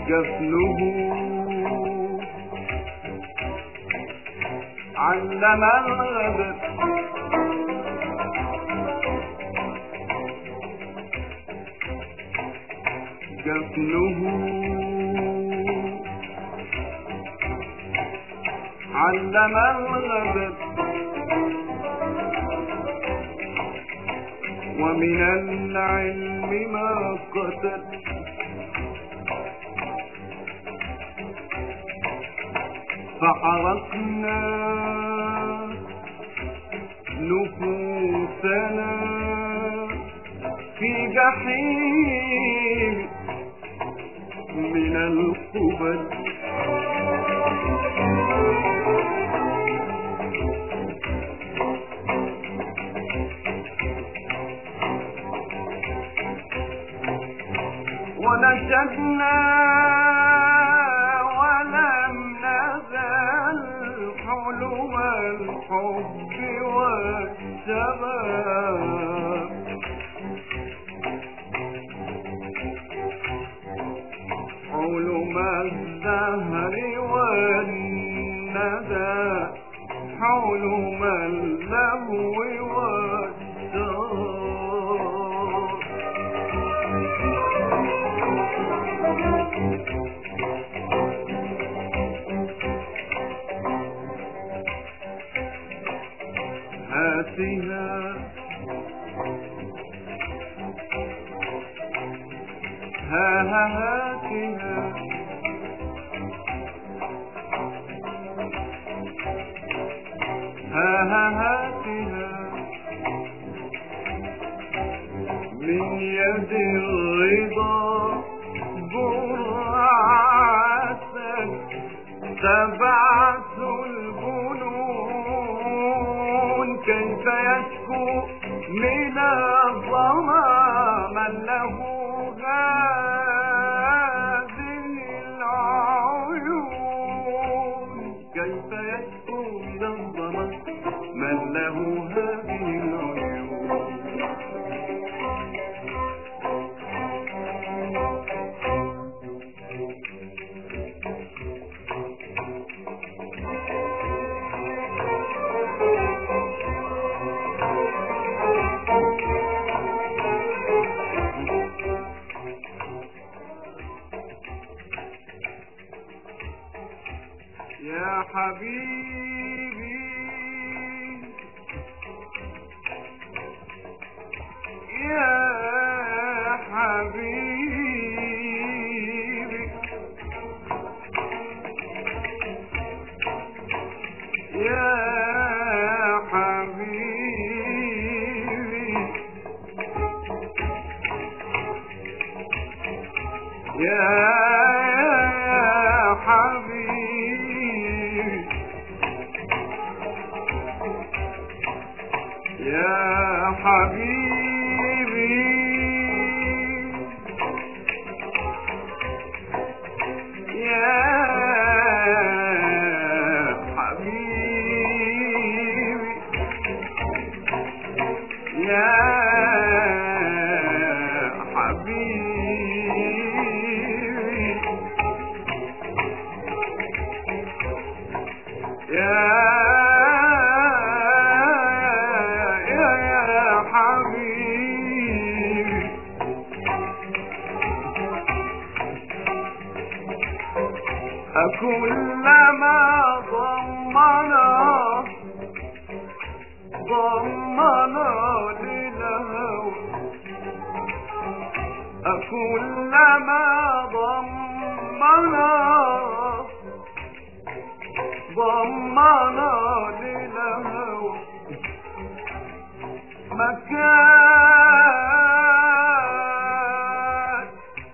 جفنه علم الغدر جفنه علم الغدر ومن العلم ما قتل فحرقنا نفوسنا في جحيم من القبل ونشدنا ولم نزل حلم الحب والشباب حلم الدهر والندى حلم اللهو والشراب هاتها هاتها هاتها من يد الرضا برعة تبعث الجنون كيف يشكو من الظما من له هذه العيون كيف يشكو من الظما من له هذه العيون يا حبيبي يا حبيبي يا حبيبي يا حبيبي يا حبيبي يا حبيبي يا كلما ضمنا للهوى كلما ضمنا للهوى مكان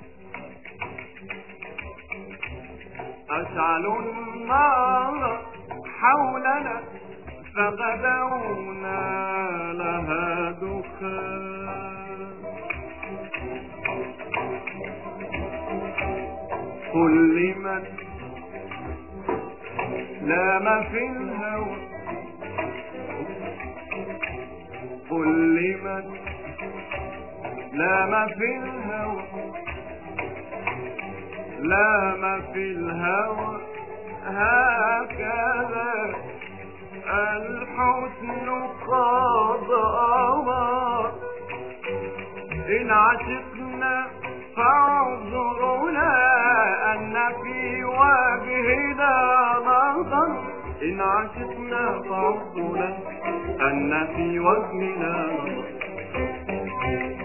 أشعل النار حولنا فغدونا لها دخان كل من لام في الهوى كل من لام في الهوى لا ما في الهوى هكذا الحسن قد أمر إن عشقنا فاعذرنا أن في وجهنا نظر إن عشقنا فاعذرنا أن في وجهنا نظر